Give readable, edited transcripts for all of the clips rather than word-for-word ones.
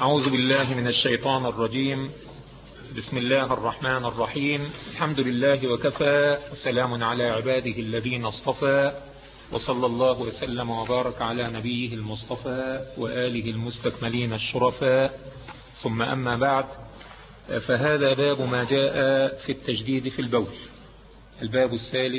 أعوذ بالله من الشيطان الرجيم. بسم الله الرحمن الرحيم. الحمد لله وكفى، وسلام على عباده الذين اصطفى، وصلى الله وسلم وبارك على نبيه المصطفى وآله المستكملين الشرفاء، ثم أما بعد، فهذا باب ما جاء في التجديد في البول، الباب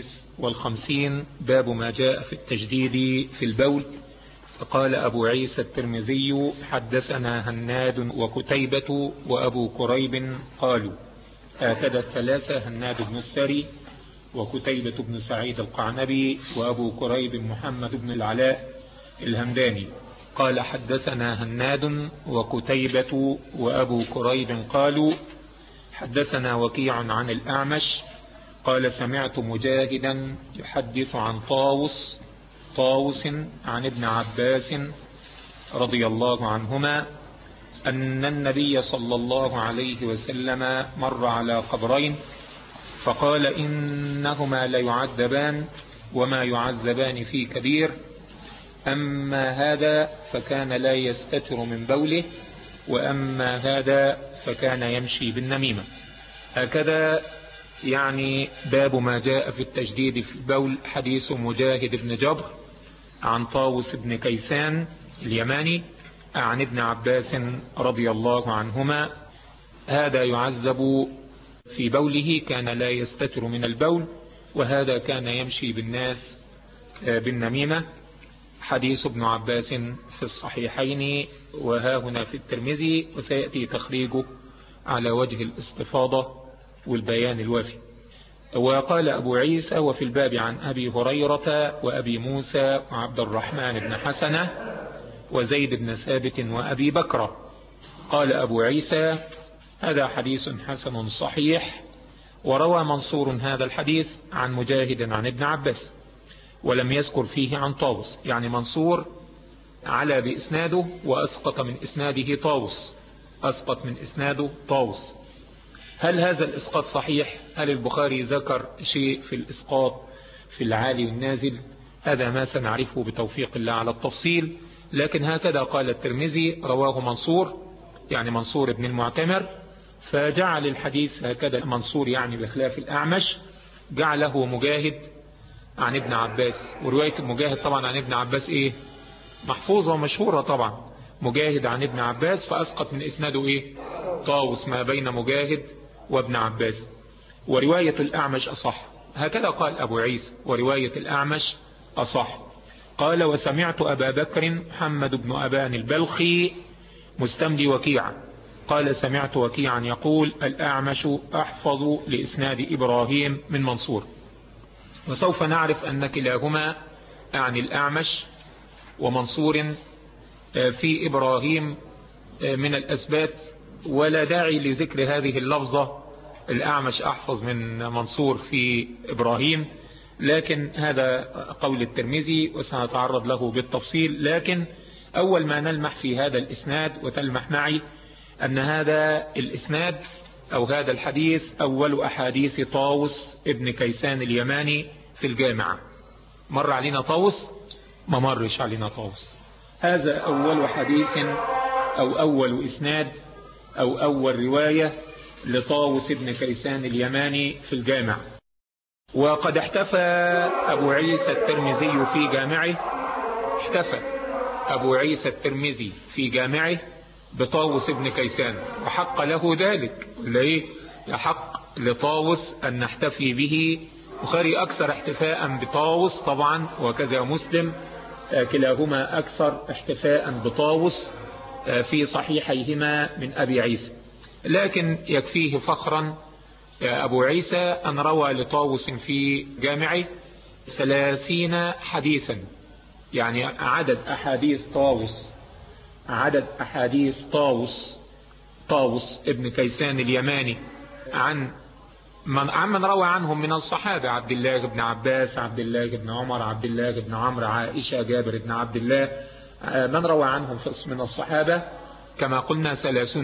53، باب ما جاء في التجديد في البول. فقال أبو عيسى الترمذي: حدثنا هناد وكتيبة وأبو كريب قالوا، هكذا الثلاثة: هناد بن السري، وكتيبة بن سعيد القعنبي، وأبو كريب محمد بن العلاء الهمداني. قال: حدثنا هناد وكتيبة وأبو كريب قالوا، حدثنا وكيع عن الأعمش قال: سمعت مجاهدا يحدث عن طاووس عن ابن عباس رضي الله عنهما أن النبي صلى الله عليه وسلم مر على قبرين فقال: إنهما ليعذبان وما يعذبان في كبير، أما هذا فكان لا يستتر من بوله، وأما هذا فكان يمشي بالنميمة. هكذا يعني باب ما جاء في التجديد في البول. حديث مجاهد بن جبر عن طاووس بن كيسان اليماني عن ابن عباس رضي الله عنهما: هذا يعذب في بوله، كان لا يستتر من البول، وهذا كان يمشي بالناس بالنميمة. حديث ابن عباس في الصحيحين وها هنا في الترمذي، وسيأتي تخريجه على وجه الاستفاضة والبيان الوافي. وقال أبو عيسى: وفي الباب عن أبي هريرة وأبي موسى وعبد الرحمن بن حسنة وزيد بن ثابت وأبي بكر. قال أبو عيسى: هذا حديث حسن صحيح. وروى منصور هذا الحديث عن مجاهد عن ابن عباس، ولم يذكر فيه عن طاووس. يعني منصور على بإسناده وأسقط من إسناده طاووس، أسقط من إسناده طاووس. هل هذا الإسقاط صحيح؟ هل البخاري ذكر شيء في الإسقاط في العالي والنازل؟ هذا ما سنعرفه بتوفيق الله على التفصيل. لكن هكذا قال الترمذي: رواه منصور، يعني منصور بن المعتمر، فجعل الحديث هكذا. منصور يعني بخلاف الأعمش جعله مجاهد عن ابن عباس. ورواية مجاهد طبعا عن ابن عباس ايه؟ محفوظة ومشهورة طبعا. مجاهد عن ابن عباس، فأسقط من إسناده ايه؟ طاووس، ما بين مجاهد وابن عباس. ورواية الأعمش أصح. هكذا قال أبو عيسى: ورواية الأعمش أصح. قال: وسمعت أبا بكر محمد بن أبان البلخي مستملي وكيعا قال: سمعت وكيعا يقول: الأعمش أحفظ لإسناد إبراهيم من منصور. وسوف نعرف أن كلاهما عن الأعمش ومنصور في إبراهيم من الأثبات، ولا داعي لذكر هذه اللفظة: الأعمش أحفظ من منصور في إبراهيم. لكن هذا قول الترمذي وسنتعرض له بالتفصيل. لكن أول ما نلمح في هذا الإسناد وتلمح معي أن هذا الإسناد أو هذا الحديث أول أحاديث طاووس ابن كيسان اليماني في الجامعة. مر علينا طاووس؟ ما مرش علينا طاووس. هذا أول حديث أو أول إسناد أو أول رواية لطاووس ابن كيسان اليماني في الجامع. وقد احتفى أبو عيسى الترمذي في جامعه، احتفى أبو عيسى الترمذي في جامعه بطاووس ابن كيسان، وحق له ذلك. ليه يحق لطاووس أن نحتفي به؟ بخاري أكثر احتفاء بطاووس طبعا، وكذا مسلم، كلاهما أكثر احتفاء بطاووس في صحيحيهما من أبي عيسى. لكن يكفيه فخرا أبو عيسى أن روى لطاووس في جامعه 30 حديثا. يعني عدد أحاديث طاووس ابن كيسان اليماني عن من روى عنهم من الصحابة: عبد الله بن عباس، عبد الله بن عمر، عبد الله بن عمرو، عائشة، جابر بن عبد الله. من روى عنهم من الصحابة كما قلنا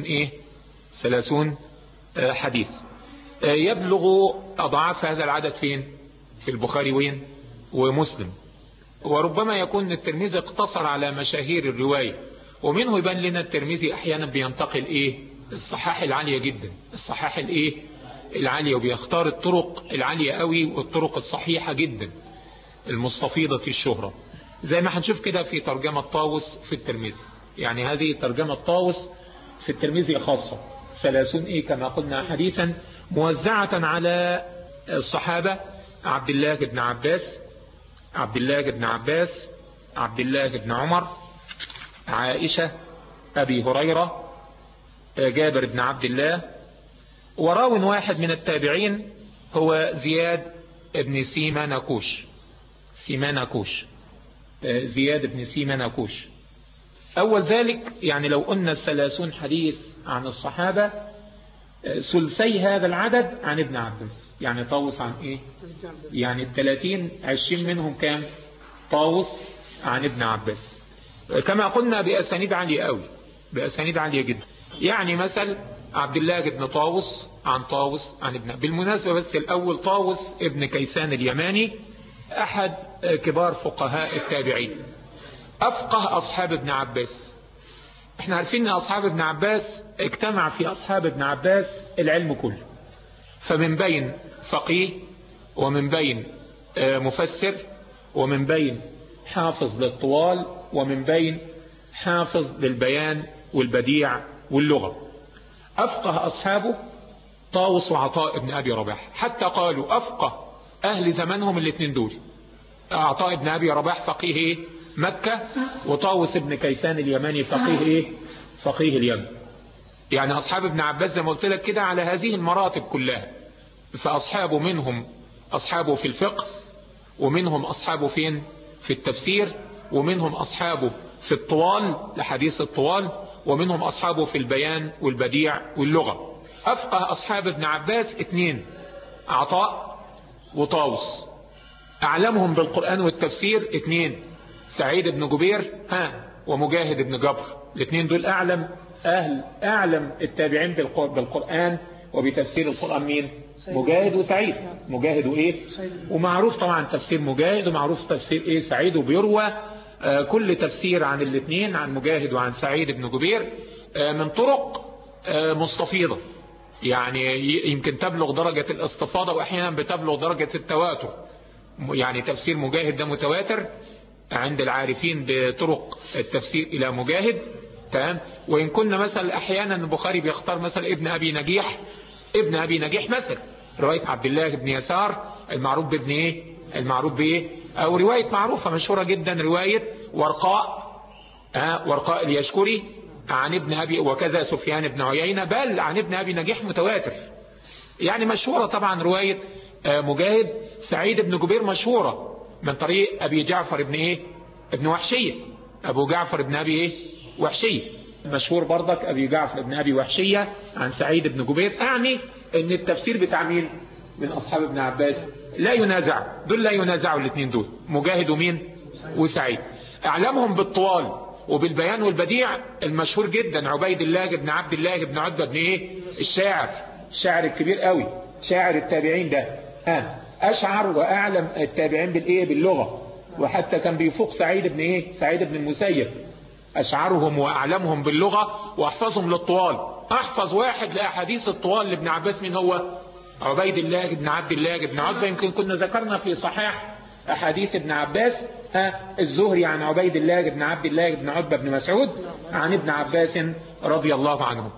30 حديث. يبلغ أضعاف هذا العدد فين؟ في البخاري وين؟ ومسلم. وربما يكون الترمذي اقتصر على مشاهير الرواية ومنه يبان لنا الترمذي أحيانا بينتقل إيه الصحاح العالية جدا، الصحاح الإيه العالية، وبيختار الطرق العالية قوي والطرق الصحيحة جدا المستفيضة في الشهرة، زي ما هنشوف كده في ترجمة طاووس في الترمذي. يعني هذه ترجمة طاووس في الترمذي خاصة 30 إيه كما قلنا حديثا، موزعة على الصحابة: عبد الله بن عباس، عبد الله بن عباس، عبد الله بن عمر، عائشة، أبي هريرة، جابر بن عبد الله، وراو واحد من التابعين هو زياد بن سيمانكوش، زياد بن سيمانكوش. أول ذلك يعني لو قلنا 30 حديث عن الصحابة، ثلثي هذا العدد عن ابن عباس. يعني طاووس عن إيه؟ يعني 30 20 منهم كام؟ طاووس عن ابن عباس، كما قلنا بأسانيد عالية قوي، بأسانيد عالية جدا. يعني مثل عبد الله بن طاووس عن طاووس عن ابن. بالمناسبة بس الأول طاووس ابن كيسان اليماني أحد كبار فقهاء التابعين، أفقه أصحاب ابن عباس. احنا عارفين ان أصحاب ابن عباس اجتمع في أصحاب ابن عباس العلم كله، فمن بين فقيه ومن بين مفسر ومن بين حافظ للطوال ومن بين حافظ للبيان والبديع واللغة. أفقه أصحابه طاووس وعطاء بن أبي رباح، حتى قالوا أفقه أهل زمانهم الاثنين دول. عطاء بن أبي رباح فقيه مكة، وطاووس بن كيسان اليماني فقيه فقيه اليمن. يعني أصحاب ابن عباس زي ما قلت لك كده على هذه المراتب كلها، فأصحابه منهم أصحابه في الفقه، ومنهم أصحابه فين في التفسير، ومنهم أصحابه في الطوال لحديث الطوال، ومنهم أصحابه في البيان والبديع واللغة. أفقه أصحاب ابن عباس اثنين: عطاء وطاووس. أعلمهم بالقرآن والتفسير اثنين: سعيد بن جبير ومجاهد بن جبر. الاثنين دول أعلم التابعين بالقرآن وبتفسير القرآن. مين؟ مجاهد وسعيد. مجاهد وإيه؟ ومعروف طبعا تفسير مجاهد ومعروف تفسير إيه سعيد، وبيروى كل تفسير عن الاثنين، عن مجاهد وعن سعيد بن جبير، من طرق مستفيضة، يعني يمكن تبلغ درجة الاستفاضة، وأحيانا بتبلغ درجة التواتر. يعني تفسير مجاهد ده متواتر عند العارفين بطرق التفسير إلى مجاهد، تمام. وإن كنا مثلا أحيانا البخاري بيختار مثلا ابن أبي نجيح مثلا، رواية عبد الله بن يسار المعروف بابن إيه؟ المعروف بإيه؟ أو رواية معروفة مشهورة جدا، رواية ورقاء اليشكري عن ابن أبي، وكذا سفيان بن عيينة، بل عن ابن أبي نجيح متواتر. يعني مشهورة طبعا رواية مجاهد. سعيد بن جبير مشهورة من طريق أبي جعفر ابن إيه؟ ابن وحشية، أبو جعفر ابن أبي إيه؟ وحشية. مشهور برضك أبي جعفر ابن أبي وحشية عن سعيد بن جبير. أعني أن التفسير بتاع مين من أصحاب ابن عباس لا ينازع، دول لا ينازعوا الاثنين دول، مجاهد ومين؟ وسعيد. أعلمهم بالطوال وبالبيان والبديع المشهور جدا عبيد الله بن عبد الله بن عتبة بن إيه؟ الشاعر الكبير قوي، شاعر التابعين ده. أشعر وأعلم التابعين بالإيه؟ باللغة، وحتى كان بيفوق سعيد بن إيه؟ سعيد بن المسيب. أشعرهم وأعلمهم باللغة وأحفظهم للطوال. أحفظ واحد لأحاديث الطوال لابن عباس من هو؟ عبيد الله بن عبد الله بن عتبة. يمكن كنا ذكرنا في صحيح أحاديث ابن عباس الزهري عن عبيد الله بن عبد الله بن عتبة بن مسعود عن ابن عباس رضي الله عنه.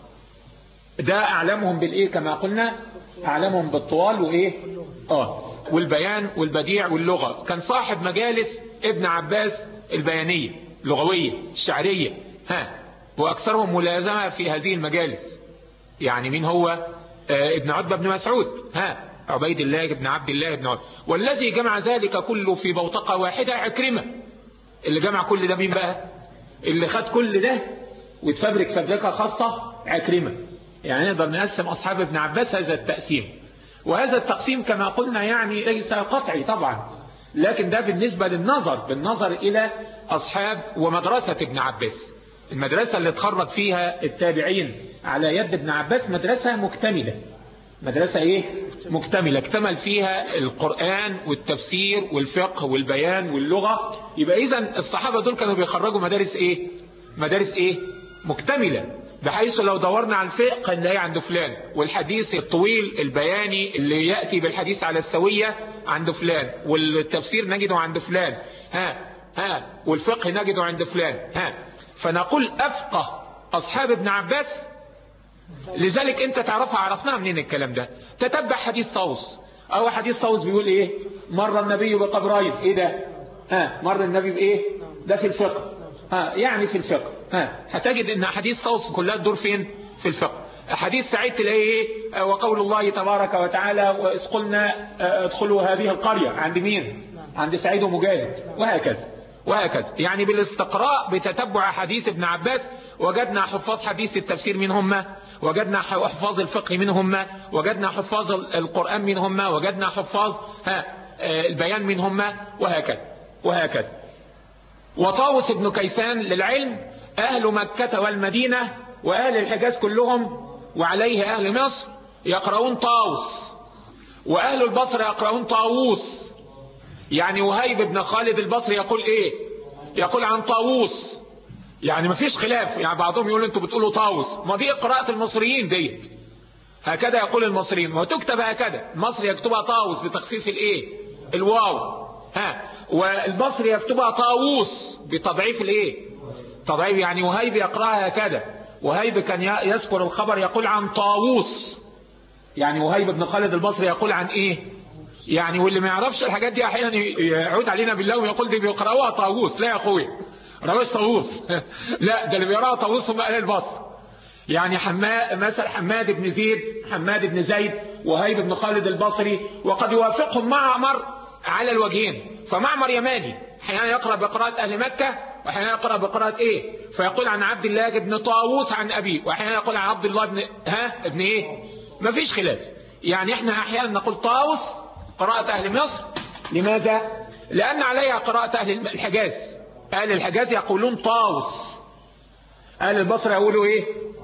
ده أعلمهم بالإيه كما قلنا؟ أعلمهم بالطوال وإيه؟ والبيان والبديع واللغة. كان صاحب مجالس ابن عباس البيانية لغوية الشعرية، وأكثرهم ملازمة في هذه المجالس. يعني مين هو؟ ابن عتبة بن مسعود، عبيد الله بن عبد الله بن عتبة. والذي جمع ذلك كله في بوتقة واحدة عكرمة. اللي جمع كل ده مين بقى؟ اللي خد كل ده وتفبرك فبركة خاصة عكرمة. يعني نقدر نقسم أصحاب ابن عباس هذا التقسيم، وهذا التقسيم كما قلنا يعني ليس قطعي طبعا، لكن ده بالنظر إلى أصحاب ومدرسة ابن عباس. المدرسة اللي اتخرج فيها التابعين على يد ابن عباس مدرسة مكتملة. مدرسة ايه؟ مكتملة، اكتمل فيها القرآن والتفسير والفقه والبيان واللغة. يبقى إذن الصحابة دول كانوا بيخرجوا مدارس ايه؟ مدارس ايه مكتملة، بحيث لو دورنا على الفقه نلاقيه عند فلان، والحديث الطويل البياني اللي يأتي بالحديث على السوية عند فلان، والتفسير نجده عند فلان، والفقه نجده عند فلان. فنقول أفقه أصحاب ابن عباس. لذلك انت تعرفها، عرفناها منين الكلام ده؟ تتبع حديث طاووس. او حديث طاووس بيقول ايه؟ مر النبي بقبرين. ايه ده؟ مر النبي بايه؟ ده في الفقه. يعني في الفقه. هتجد ان حديث طاووس كلها تدور فين؟ في الفقه. حديث سعيد تلاقيه ايه؟ وقول الله تبارك وتعالى وإذ قلنا ادخلوا هذه القرية. عند مين؟ عند سعيد ومجاهد. وهكذا يعني بالاستقراء بتتبع حديث ابن عباس وجدنا حفاظ حديث التفسير منهم، وجدنا حفاظ الفقه منهم، وجدنا حفاظ القرآن منهم، وجدنا حفاظ البيان منهم، وهكذا. وطاووس بن كيسان للعلم أهل مكة والمدينة وأهل الحجاز كلهم وعليه أهل مصر يقرؤون طاووس، وأهل البصر يقرؤون طاووس. يعني وهيب بن خالد البصري يقول ايه؟ يقول عن طاووس. يعني ما فيش خلاف، يعني بعضهم يقولوا انتوا بتقولوا طاووس، ما دي قراءة المصريين ديت، هكذا يقول المصريين، وتكتب هكذا. المصري يكتبها طاووس بتخفيف الايه؟ الواو. والبصري يكتبها طاووس بتضعيف الايه؟ تضعيف. يعني وهيب يقرأها هكذا. وهيب كان يذكر الخبر يقول عن طاووس. يعني وهيب بن خالد البصري يقول عن ايه؟ يعني واللي ما يعرفش الحاجات دي احيانا يعود علينا بالله ويقول دي بيقرأوها طاووس. لا يا اخوي، رواش طاووس. لا، ده اللي بيقرأها طاووس هم اهل البصر. يعني مثلا حماد بن زيد، حماد بن زيد، وهيب بن خالد البصري، وقد يوافقهم معمر على الوجهين. فمعمر يماني، احيانا يقرأ بقراءة اهل مكة، واحيانا يقرأ بقراءة ايه؟ فيقول عن عبد الله بن طاووس عن ابيه، واحيانا يقول عن عبد الله ابن ايه؟ ما فيش خلاف. يعني احنا احيانا نقول طاووس قراءة أهل مصر. لماذا؟ لأن عليها قراءة أهل الحجاز. أهل الحجاز يقولون طاووس، أهل البصرة يقولوا إيه؟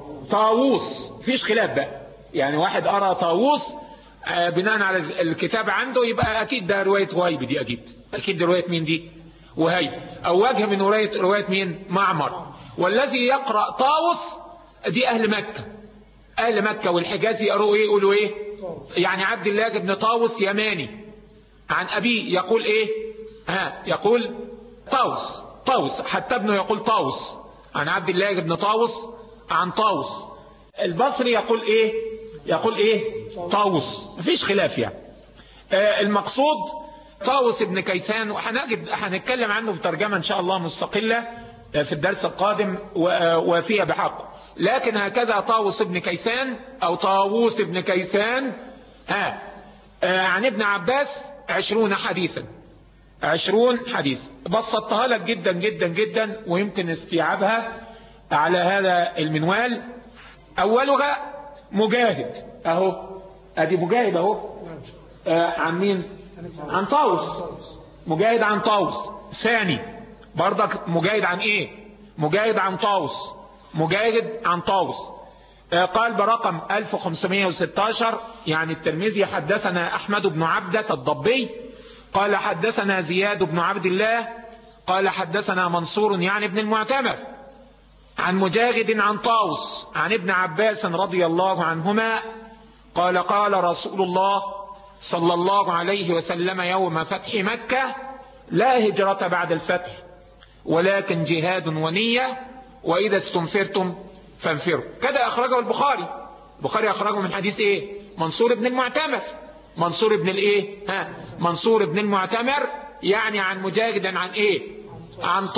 طاووس. فيش خلاف بقى. يعني واحد أرى طاووس بناء على الكتاب عنده، يبقى أكيد ده رواية وهيب دي. أكيد دي رواية مين دي؟ وهيب. أو وجه من رواية مين؟ معمر. والذي يقرأ طاووس دي أهل مكة. أهل مكة والحجاز يقولوا إيه؟ يقولوا إيه؟ يعني عبد الله بن طاووس يماني عن أبيه يقول إيه؟ يقول طاووس. حتى ابنه يقول طاووس عن عبد الله بن طاووس عن طاووس. البصري يقول إيه؟ يقول إيه؟ طاووس. مفيش خلاف يعني. المقصود طاووس بن كيسان، وهنتكلم عنه في ترجمة إن شاء الله مستقلة في الدرس القادم وفيها بحق. لكن هكذا طاووس بن كيسان أو طاووس بن كيسان عن ابن عباس 20 حديثا. 20 حديث. بسطتها لك جدا جدا جدا، ويمكن استيعابها على هذا المنوال. أولها مجاهد أهو، أدي مجاهد أهو. عن مين؟ عن طاووس. مجاهد عن طاووس. ثاني برضك مجاهد عن إيه؟ مجاهد عن طاووس. مجاهد عن طاووس قال برقم 1516. يعني الترمذي حدثنا أحمد بن عبدة الضبي قال حدثنا زياد بن عبد الله قال حدثنا منصور يعني ابن المعتمر عن مجاهد عن طاووس عن ابن عباس رضي الله عنهما قال قال رسول الله صلى الله عليه وسلم يوم فتح مكة: لا هجرة بعد الفتح ولكن جهاد ونية، وإذا استنفرتم فانفروا. كده أخرجه البخاري. البخاري أخرجه من حديث إيه؟ منصور بن المعتمر. منصور بن الإيه؟ منصور بن المعتمر. يعني عن مجاهد عن إيه؟ عن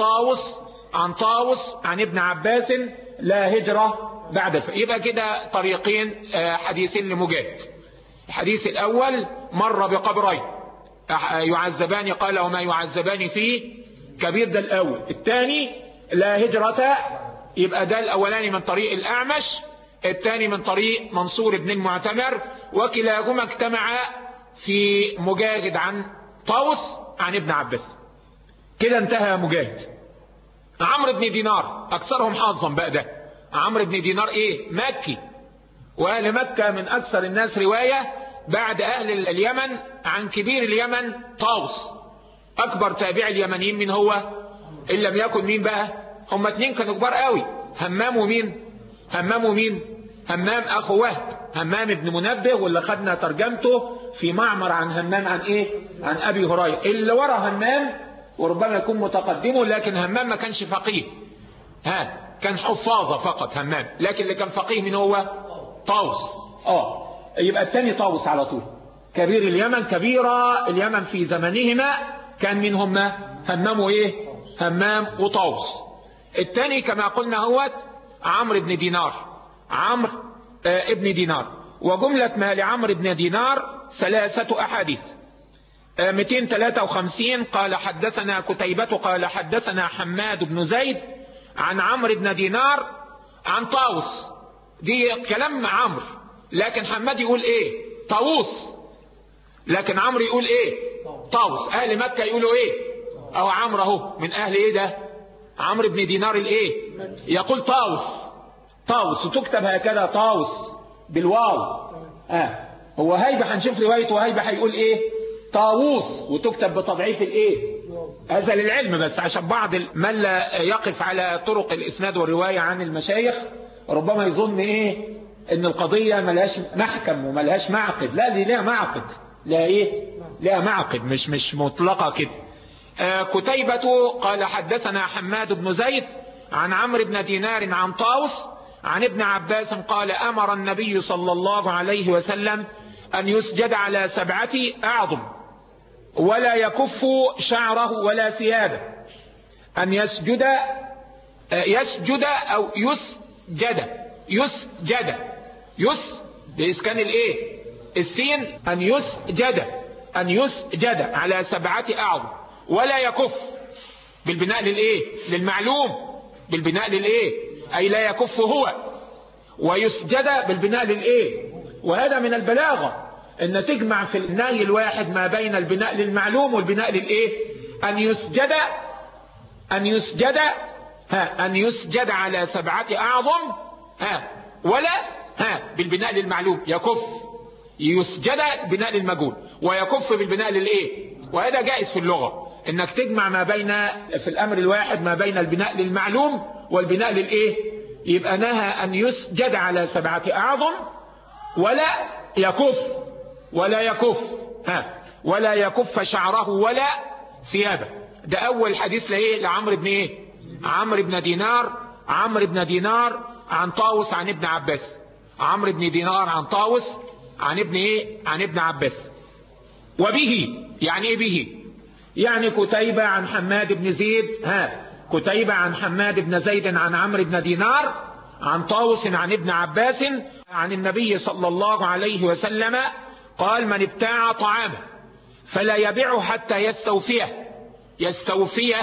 طاووس عن ابن عباس: لا هجرة بعد الفتح. يبقى كده طريقين حديثين لمجاهد. الحديث الأول مر بقبرين يعذبان، قال وما يعذبان فيه كبير، ده الأول. الثاني لا هجرة، يبقى ده الأولاني من طريق الأعمش، الثاني من طريق منصور بن المعتمر، وكلاهما اجتمع في مجاهد عن طاووس عن ابن عباس. كده انتهى مجاهد. عمرو بن دينار أكثرهم حظا بقى. ده عمرو بن دينار إيه؟ مكي، وأهل مكة من أكثر الناس رواية بعد أهل اليمن عن كبير اليمن طاووس. أكبر تابع اليمنيين من هو؟ إن لم يكن مين بقى؟ هما اتنين كانوا كبار قوي. همام ومين؟ همام اخو وهب، همام ابن منبه، واللي خدنا ترجمته في معمر عن همام عن ايه؟ عن ابي هريره. اللي ورا همام وربما يكون متقدمه، لكن همام ما كانش فقيه، كان حفاظه فقط همام، لكن اللي كان فقيه من هو؟ طاووس. يبقى الثاني طاووس على طول، كبير اليمن، كبيرة اليمن في زمنهما كان منهم همام وايه؟ همام وطاووس. الثاني كما قلنا هو عمرو بن دينار، عمرو ابن دينار. وجملة ما لعمرو بن دينار 3 أحاديث. 253 قال حدثنا كتيبة قال حدثنا حماد بن زيد عن عمرو بن دينار عن طاووس. دي كلام عمرو، لكن حماد يقول ايه؟ طاووس. لكن عمرو يقول ايه؟ طاووس. اهل مكة يقولوا ايه؟ او عمرو اهو من اهل ايه ده؟ عمرو بن دينار الايه؟ يقول طاووس، وتكتب هكذا طاووس بالواو. هو هيبة هنشوف روايته، وهيبة هيقول ايه؟ طاووس، وتكتب بتضعيف الايه؟ هذا للعلم بس، عشان بعض من لا يقف على طرق الاسناد والرواية عن المشايخ ربما يظن ايه؟ ان القضية ملهاش محكم وملهاش معقد. لا، دي لها معقد، لا ايه؟ لها معقد، مش مطلقة كده. كتيبة قال حدثنا حماد بن زيد عن عمرو بن دينار عن طاووس عن ابن عباس قال أمر النبي صلى الله عليه وسلم أن يسجد على 7 أعظم ولا يكف شعره ولا ثيابه. أن يسجد أو يسجد بإسكان الايه؟ السين. أن يسجد على 7 أعظم ولا يكف، بالبناء للايه؟ للمعلوم، بالبناء للايه؟ أي لا يكف هو، ويسجد بالبناء للايه؟ وهذا من البلاغة، ان تجمع في النهي الواحد ما بين البناء للمعلوم والبناء للايه؟ أن يسجد على 7 أعظم ولا بالبناء للمعلوم يكف. يسجد بناء للمجهول ويكف بالبناء للايه؟ وهذا جائز في اللغة، انك تجمع ما بين في الامر الواحد ما بين البناء للمعلوم والبناء للايه؟ يبقى نهى ان يسجد على 7 أعظم ولا يكف شعره ولا ثيابه. ده اول حديث لايه؟ لعمرو بن ايه؟ عمرو بن دينار عن طاووس عن ابن عباس. عمرو بن دينار عن طاووس عن ابن ايه؟ عن ابن عباس. وبه، يعني ايه به؟ يعني كتيبة عن حماد بن زيد، كتيبة عن حماد بن زيد عن عمرو بن دينار عن طاووس عن ابن عباس عن النبي صلى الله عليه وسلم قال: من ابتاع طعامه فلا يبيعه حتى يستوفيه.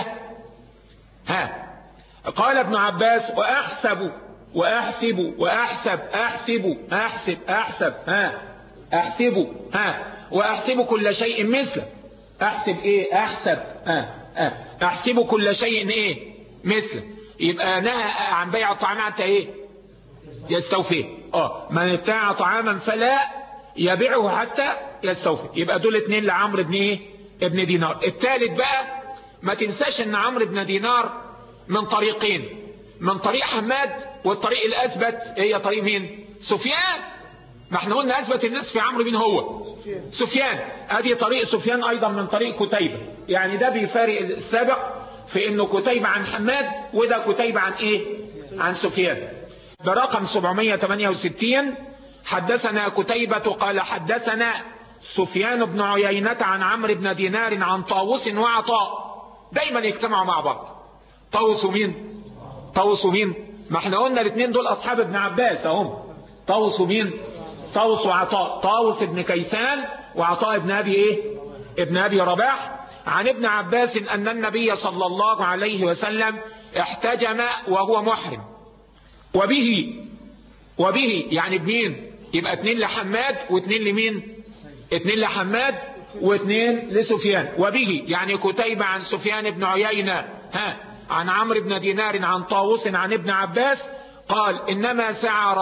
قال ابن عباس: وأحسب كل شيء مثله. أحسب إيه؟ أحسب كل شيء إيه؟ مثله. يبقى نهى عن بيع الطعام حتى إيه؟ يستوفيه. من ابتاع طعاما فلا يبيعه حتى يستوفيه. يبقى دول 2 لعمرو بن إيه؟ ابن دينار. الثالث بقى، ما تنساش ان عمرو بن دينار من طريقين، من طريق حماد، والطريق الأثبت هي طريق مين؟ سفيان. ما احنا قلنا أثبت الناس في عمرو مين هو؟ سفيان. ادي طريق سفيان ايضا من طريق كتيبة. يعني ده بيفارق السابق في انه كتيبة عن حماد، وده كتيبة عن ايه؟ عن سفيان. برقم 768 حدثنا كتيبة قال حدثنا سفيان بن عيينة عن عمرو بن دينار عن طاووس وعطاء. دايما يجتمعوا مع بعض. طاووس ومين؟ ما احنا قلنا الاثنين دول اصحاب ابن عباس اهم. طاووس ومين؟ طاووس وعطاء. طاووس ابن كيسان وعطاء ابن ابي ايه؟ ابن ابي رباح. عن ابن عباس ان النبي صلى الله عليه وسلم احتجم وهو محرم. وبه يعني بمين؟ يبقى 2 لحماد و2 لمين؟ 2 لحماد و2 لسفيان. وبه يعني كتيبة عن سفيان بن عيينة عن عمرو بن دينار عن طاووس عن ابن عباس قال: انما سعى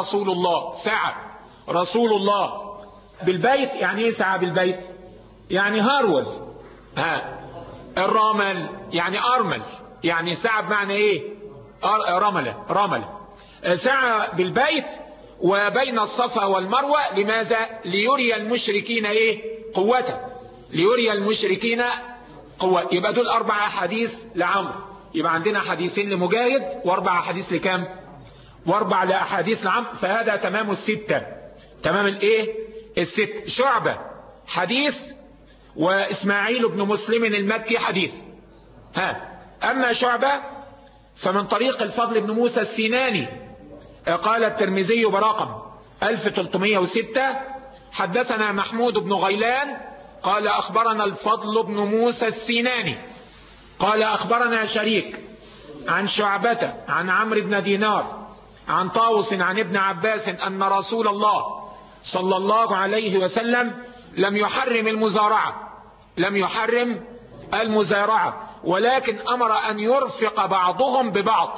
رسول الله بالبيت. يعني ايه سعى بالبيت؟ يعني هرول. الرامل يعني ارمل. يعني سعى بمعنى ايه؟ رمل سعى بالبيت وبين الصفا والمروة. لماذا؟ ليري المشركين قوته، ليري المشركين قوة. يبقى دول 4 أحاديث لعمرو. يبقى عندنا حديثين لمجاهد و4 أحاديث لكام؟ و4 أحاديث لعمرو. فهذا تمام الستة، تمام الست. شعبة حديث، وإسماعيل بن مسلم المكي حديث. أما شعبة فمن طريق الفضل بن موسى السيناني قال الترمذي برقم 1306 حدثنا محمود بن غيلان قال أخبرنا الفضل بن موسى السيناني قال أخبرنا شريك عن شعبة عن عمرو بن دينار عن طاووس عن ابن عباس أن رسول الله صلى الله عليه وسلم لم يحرم المزارعة ولكن أمر أن يرفق بعضهم ببعض.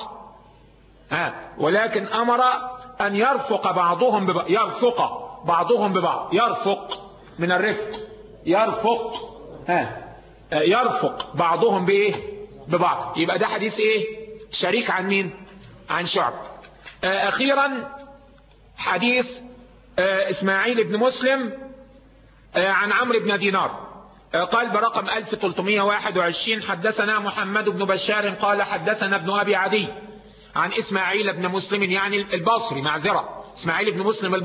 ولكن أمر أن يرفق بعضهم ببعض، يرفق بعضهم ببعض، يرفق من الرفق، يرفق بعضهم ببعض. يبقى ده حديث شريك عن مين؟ عن شعب. أخيرا حديث إسماعيل بن مسلم عن عمرو بن دينار قال برقم 1321 حدثنا محمد بن بشار قال حدثنا ابن أبي عدي عن إسماعيل بن مسلم يعني البصري، معذرة، إسماعيل بن مسلم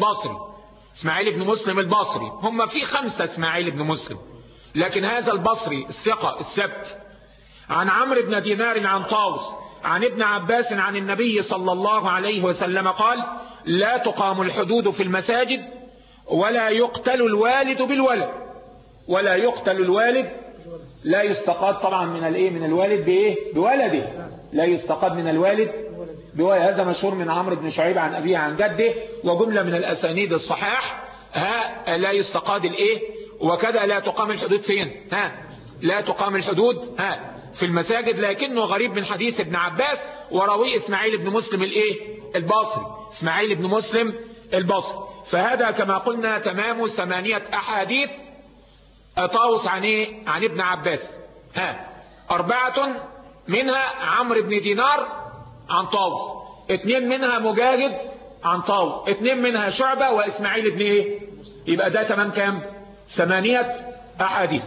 البصري. هم في 5 إسماعيل بن مسلم، لكن هذا البصري الثقة السبت عن عمرو بن دينار عن طاووس عن ابن عباس عن النبي صلى الله عليه وسلم قال لا تقام الحدود في المساجد ولا يقتل الوالد بالولد، ولا يقتل الوالد، لا يستقاد طبعا من الوالد بولده، لا يستقاد من الوالد بولده. هذا مشهور من عمرو بن شعيب عن أبيه عن جده، وجملة من الأسانيد الصحاح. لا يستقاد وكذا لا تقام الحدود فين؟ لا تقام الحدود في المساجد، لكنه غريب من حديث ابن عباس وراوي إسماعيل بن مسلم البصري، إسماعيل بن مسلم البصري. فهذا كما قلنا تمام 8 أحاديث طاووس عن ابن عباس. 4 منها عمرو بن دينار عن طاووس، 2 منها مجاهد عن طاووس، 2 منها شعبة وإسماعيل بن يبقى ده تمام كام؟ 8 أحاديث.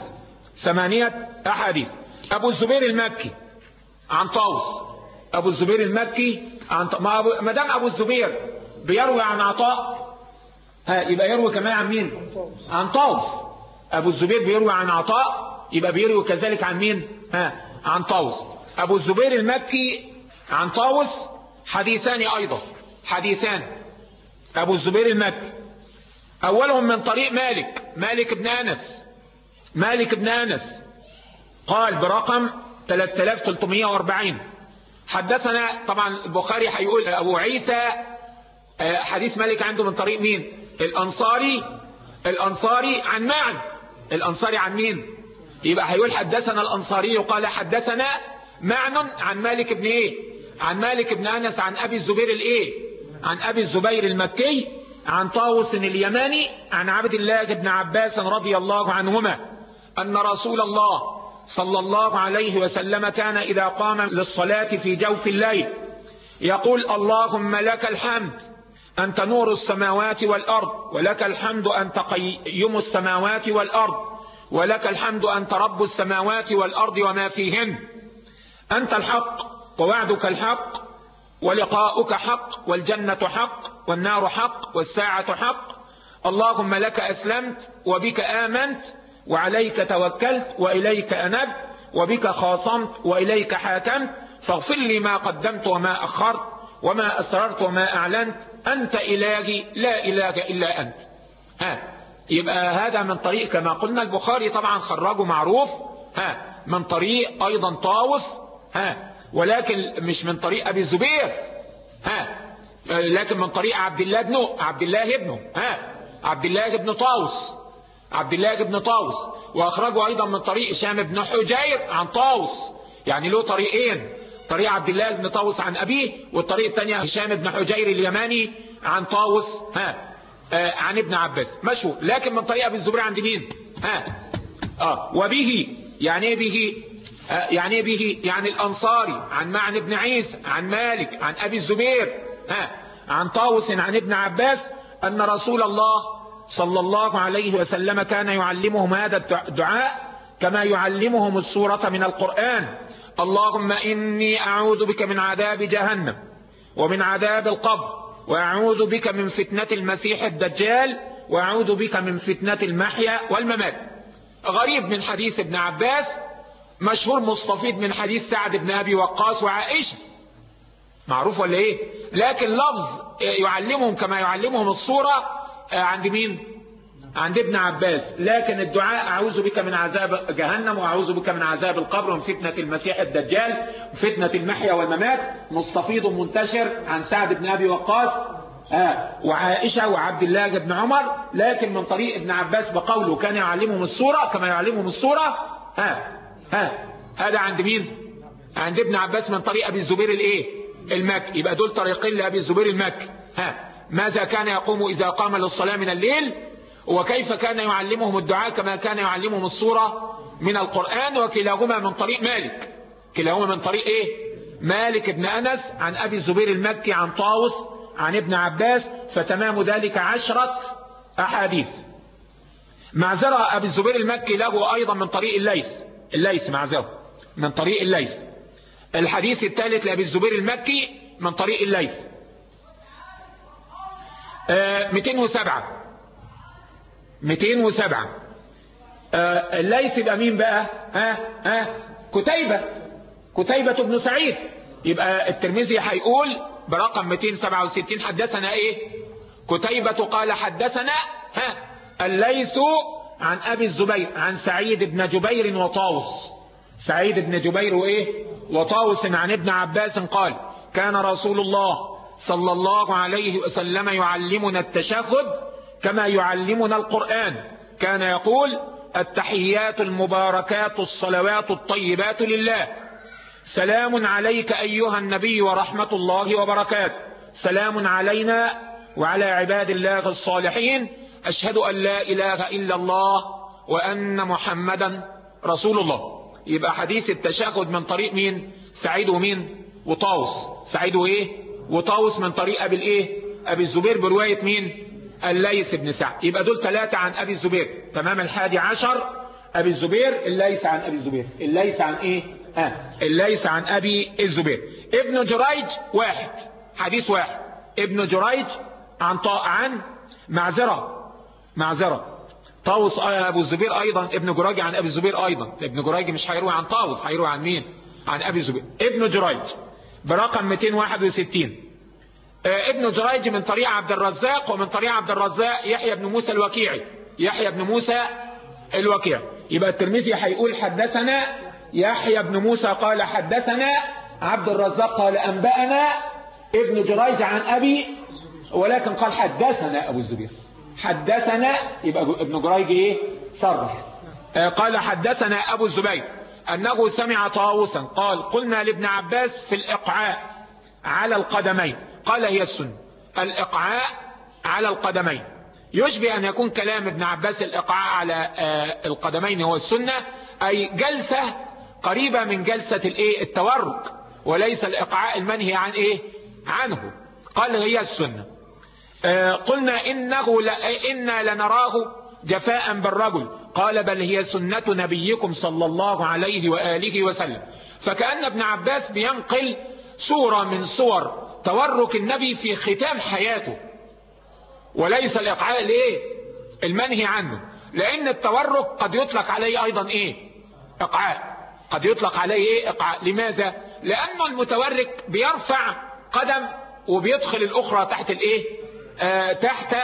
أبو الزبير المكي عن طاووس، أبو الزبير المكي ما دام أبو الزبير بيروي عن عطاء يبقى يروي كمان عن مين؟ عن طاووس. أبو الزبير بيروي عن عطاء يبقى بيروي كذلك عن مين؟ عن طاووس. أبو الزبير المكي عن طاووس حديثان أيضا، حديثان أبو الزبير المكي. أولهم من طريق مالك بن أنس قال برقم 3340 حدثنا. طبعا البخاري هيقول أبو عيسى حديث مالك عنده من طريق مين؟ الأنصاري عن معن. الأنصاري عن مين؟ يبقى هيقول حدثنا الأنصاري قال حدثنا معن عن مالك بن عن مالك بن أنس عن أبي الزبير عن أبي الزبير المكي عن طاووس اليماني عن عبد الله بن عباس رضي الله عنهما أن رسول الله صلى الله عليه وسلم كان إذا قام للصلاة في جوف الليل يقول اللهم لك الحمد أنت نور السماوات والأرض، ولك الحمد أنت قيم السماوات والأرض، ولك الحمد أنت رب السماوات والأرض وما فيهن، أنت الحق ووعدك الحق ولقاؤك حق والجنة حق والنار حق والساعة حق، اللهم لك أسلمت وبك آمنت وعليك توكلت وإليك أنبت وبك خاصمت وإليك حاكمت، فاغفر لي ما قدمت وما أخرت وما أسررت وما أعلنت، أنت إلهي لا إله إلا أنت. يبقى هذا من طريق كما قلنا البخاري طبعا خرجه معروف من طريق أيضا طاووس ولكن مش من طريق أبي الزبير لكن من طريق عبد الله بن طاووس وأخرجه أيضا من طريق هشام بن حجير عن طاووس. يعني له طريقين، طريق عبد الله بن طاووس عن أبيه، والطريق الثانية هشام بن حجير اليماني عن طاووس عن ابن عباس مشهور. لكن من طريق أبي الزبير عند مين؟ وبه يعني ايه به؟ يعني به يعني الأنصاري عن معن بن عيسى عن مالك عن أبي الزبير عن طاووس عن ابن عباس أن رسول الله صلى الله عليه وسلم كان يعلمهم هذا الدعاء كما يعلمهم السورة من القرآن: اللهم إني أعوذ بك من عذاب جهنم ومن عذاب القبر، وأعوذ بك من فتنة المسيح الدجال، وأعوذ بك من فتنة المحيا والممات. غريب من حديث ابن عباس، مشهور مستفيض من حديث سعد بن أبي وقاص وعائشة، معروف ولا ايه؟ لكن لفظ يعلمهم كما يعلمهم الصورة عند مين؟ عند ابن عباس. لكن الدعاء أعوذ بك من عذاب جهنم، وأعوذ بك من عذاب القبر، ومن فتنة المسيح الدجال، وفتنة المحيا والممات، مستفيض منتشر عن سعد بن أبي وقاص وعائشة وعبد الله بن عمر، لكن من طريق ابن عباس بقوله كان يعلمهم السورة كما يعلمهم السورة. هذا عند مين؟ عند ابن عباس من طريق أبي الزبير الايه؟ المكي. يبقى دول طريقين لأبي الزبير المكي. ماذا كان يقوم إذا قام للصلاة من الليل، وكيف كان يعلمهم الدعاء كما كان يعلمهم السورة من القرآن، وكلاهما من طريق مالك. كلاهما من طريق ايه؟ مالك بن أنس عن أبي الزبير المكي عن طاووس عن ابن عباس، فتمام ذلك 10 أحاديث. معذرة أبي الزبير المكي له أيضا من طريق الليث معذرة من طريق الليث. الحديث الثالث لأبي الزبير المكي من طريق الليث 207. الليث يبقى مين بقى؟ كتيبة بن سعيد. يبقى الترمذي هيقول برقم 267 حدثنا ايه؟ كتيبة قال حدثنا الليث عن أبي الزبير عن سعيد بن جبير وطاووس. سعيد بن جبير وايه؟ وطاووس عن ابن عباس قال: كان رسول الله صلى الله عليه وسلم يعلمنا التشهد كما يعلمنا القرآن. كان يقول: التحيات المباركات الصلوات الطيبات لله، سلام عليك أيها النبي ورحمة الله وبركاته، سلام علينا وعلى عباد الله الصالحين، أشهد أن لا إله إلا الله وأن محمدا رسول الله. يبقى حديث التشهد من طريق مين؟ سعيد ومين؟ وطاووس. سعيد وايه؟ وطاووس من طريق أبي الزبير برواية مين؟ الليث بن سعد. يبقى دول 3 عن أبي الزبير. تمام. 11 أبي الزبير، الليث عن أبي الزبير. الليث عن ايه؟ الليث عن أبي الزبير. ابن جريج حديث واحد. ابن جريج عن معذرة طاووس أبو الزبير أيضا. ابن جريج عن أبي الزبير أيضا. ابن جريج مش هيروي عن طاووس، هيروي عن مين؟ عن أبي الزبير. ابن جريج برقم 261. ابن جريج من طريق عبد الرزاق، ومن طريق عبد الرزاق يحيى بن موسى الوكيعي. يبقى الترمذي هيقول حدثنا يحيى بن موسى قال حدثنا عبد الرزاق قال أنبأنا ابن جريج عن أبي، ولكن قال حدثنا أبو الزبير. حدثنا، يبقى ابن جريج ايه؟ صرح. قال حدثنا أبو الزبير أنه سمع طاووسا قال: قلنا لابن عباس في الإقعاء على القدمين، قال: هي السنة. الإقعاء على القدمين يشبه أن يكون كلام ابن عباس الإقعاء على القدمين هو السنة، أي جلسة قريبة من جلسة التورك، وليس الإقعاء المنهي عنه. قال: هي السنة. قلنا إنا لنراه جفاء بالرجل، قال: بل هي سنة نبيكم صلى الله عليه وآله وسلم. فكأن ابن عباس بينقل صورة من صور تورك النبي في ختام حياته، وليس الإقعاء المنهي عنه، لأن التورك قد يطلق عليه أيضا إقعاء، قد يطلق عليه إقعاء. لماذا؟ لأنه المتورك بيرفع قدم وبيدخل الأخرى تحت تحت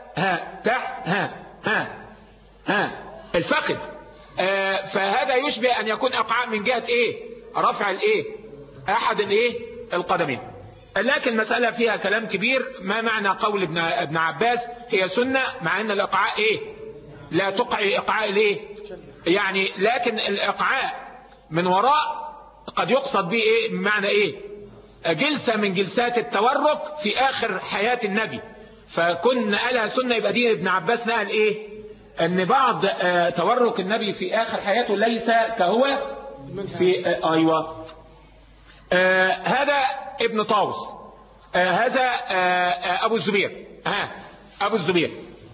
الفخذ. فهذا يشبه أن يكون إقعاء من جهة رفع أحد القدمين. لكن مسألة فيها كلام كبير. ما معنى قول ابن عباس هي سنة، مع أن الإقعاء لا تقع إقعاء يعني، لكن الإقعاء من وراء قد يقصد به بمعنى جلسة من جلسات التورك في آخر حياة النبي، فكن قالها سنة. يبقى دي ابن عباس نقل أن بعض تورك النبي في آخر حياته ليس كهو في ايوه هذا ابن طاووس، هذا ابو الزبير، ابو الزبير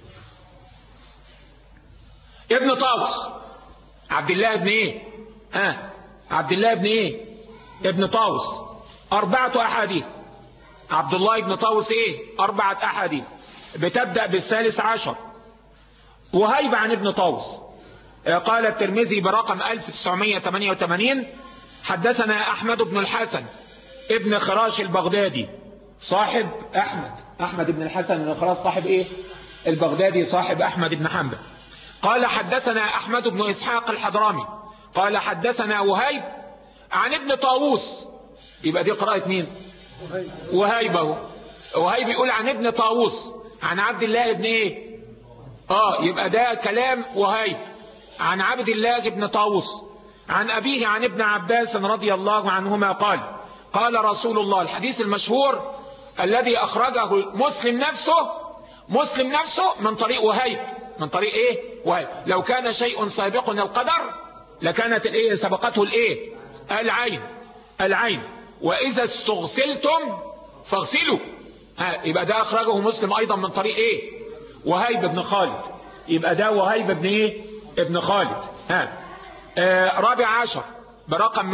ابن طاووس عبد الله ابن ايه؟ عبد الله ابن ايه؟ ابن طاووس. 4 أحاديث. عبد الله ابن طاووس ايه؟ 4 أحاديث بتبدأ بالثالث عشر. وهيب عن ابن طاووس. قال الترمذي برقم 1988 حدثنا أحمد بن الحسن ابن خراش البغدادي صاحب أحمد بن الحسن بن خراش صاحب ايه؟ البغدادي صاحب أحمد بن حنبل. قال حدثنا أحمد بن إسحاق الحضرمي قال حدثنا وهيب عن ابن طاووس. يبقى دي قراءة مين؟ وهيب. وهيب يقول عن ابن طاووس عن عبد الله ابن ايه؟ يبقى ده كلام وهيب عن عبد الله ابن طاووس عن أبيه عن ابن عباس رضي الله عنهما قال قال رسول الله، الحديث المشهور الذي أخرجه مسلم نفسه من طريق وهيب. من طريق ايه؟ وهيب. لو كان شيء سابقنا القدر لكانت الايه؟ سبقته الايه؟ العين. وإذا استغسلتم فاغسلوا. يبقى ده أخرجه مسلم أيضا من طريق ايه؟ وهيب بن خالد. يبقى ده وهيب بن ايه؟ ابن خالد. 14 برقم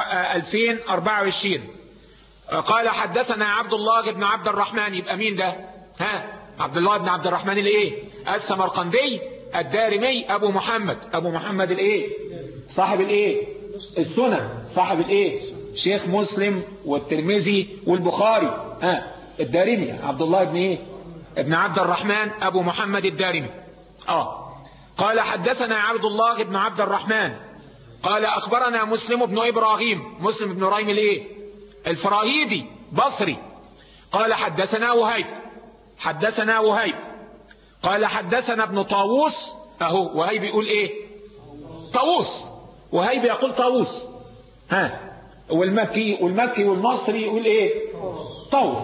2024 قال حدثنا عبد الله بن عبد الرحمن. يبقى مين ده؟ عبد الله بن عبد الرحمن الايه؟ السمرقندي الدارمي ابو محمد الايه؟ صاحب الايه؟ السنن، صاحب الايه؟ شيخ مسلم والترمذي والبخاري. الدارمي عبد الله بن ايه؟ ابن عبد الرحمن ابو محمد الدارمي. قال حدثنا عبد الله بن عبد الرحمن قال اخبرنا مسلم بن ابراهيم، مسلم بن ريم الايه؟ الفراهيدي بصري. قال حدثنا وهيب قال حدثنا ابن طاووس. وهيب يقول ايه؟ طاووس. وهيب يقول طاووس. والمكي والمصري يقول ايه؟ طاووس.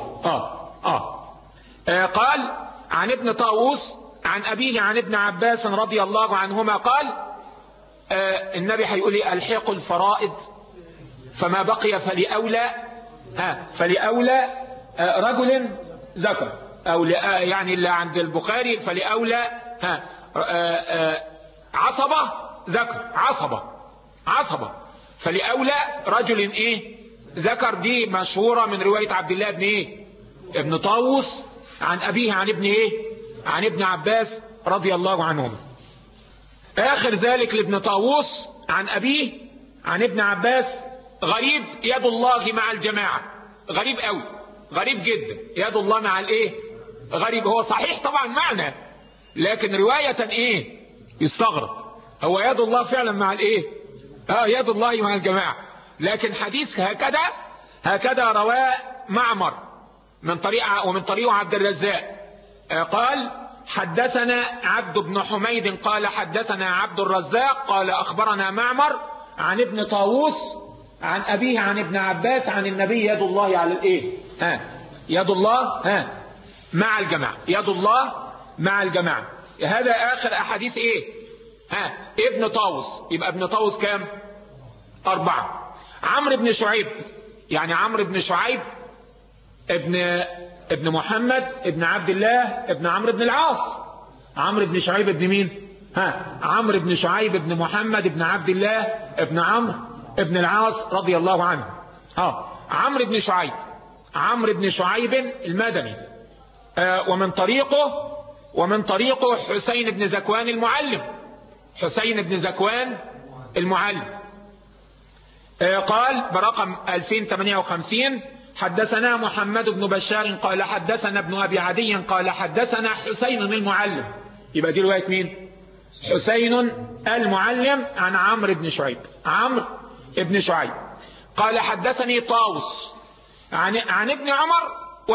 قال عن ابن طاووس عن أبيه عن ابن عباس رضي الله عنهما قال النبي هيقول لي الحق الفرائض فما بقي فلأولى رجل ذكر، أو يعني اللي عند البخاري فلأولى عصبة ذكر، عصبة فلأولى رجل ايه؟ ذكر. دي مشهورة من رواية عبد الله بن ايه؟ ابن طاووس عن أبيه عن ابن ايه؟ عن ابن عباس رضي الله عنهم. آخر ذلك لابن طاووس عن أبيه عن ابن عباس غريب يد الله مع الجماعة. غريب قوي، غريب جدا. يد الله مع الايه؟ غريب. هو صحيح طبعا معنى، لكن رواية ايه؟ يستغرب. هو يد الله فعلا مع الايه؟ يد الله مع الجماعة، لكن حديث هكذا رواه معمر ومن طريقه عبد الرزاق. قال حدثنا عبد بن حميد قال حدثنا عبد الرزاق قال أخبرنا معمر عن ابن طاووس عن أبيه عن ابن عباس عن النبي يد الله على الايه؟ يد الله مع الجماعة. يد الله مع الجماعة. هذا آخر أحاديث ايه؟ ابن طاووس. يبقى ابن طاووس كام؟ 4. عمرو بن شعيب، يعني عمرو بن شعيب ابن محمد ابن عبد الله ابن عمرو بن العاص. عمرو بن شعيب ابن مين؟ عمرو بن شعيب ابن محمد ابن عبد الله ابن عمرو ابن العاص رضي الله عنه. عمرو بن شعيب المدني. ومن طريقه حسين بن زكوان المعلم. قال برقم 2058 حدثنا محمد بن بشار قال حدثنا ابن أبي عدي قال حدثنا حسين المعلم. يبقى دي رواية مين؟ حسين المعلم عن عمرو بن شعيب. قال حدثني طاووس عن ابن عمر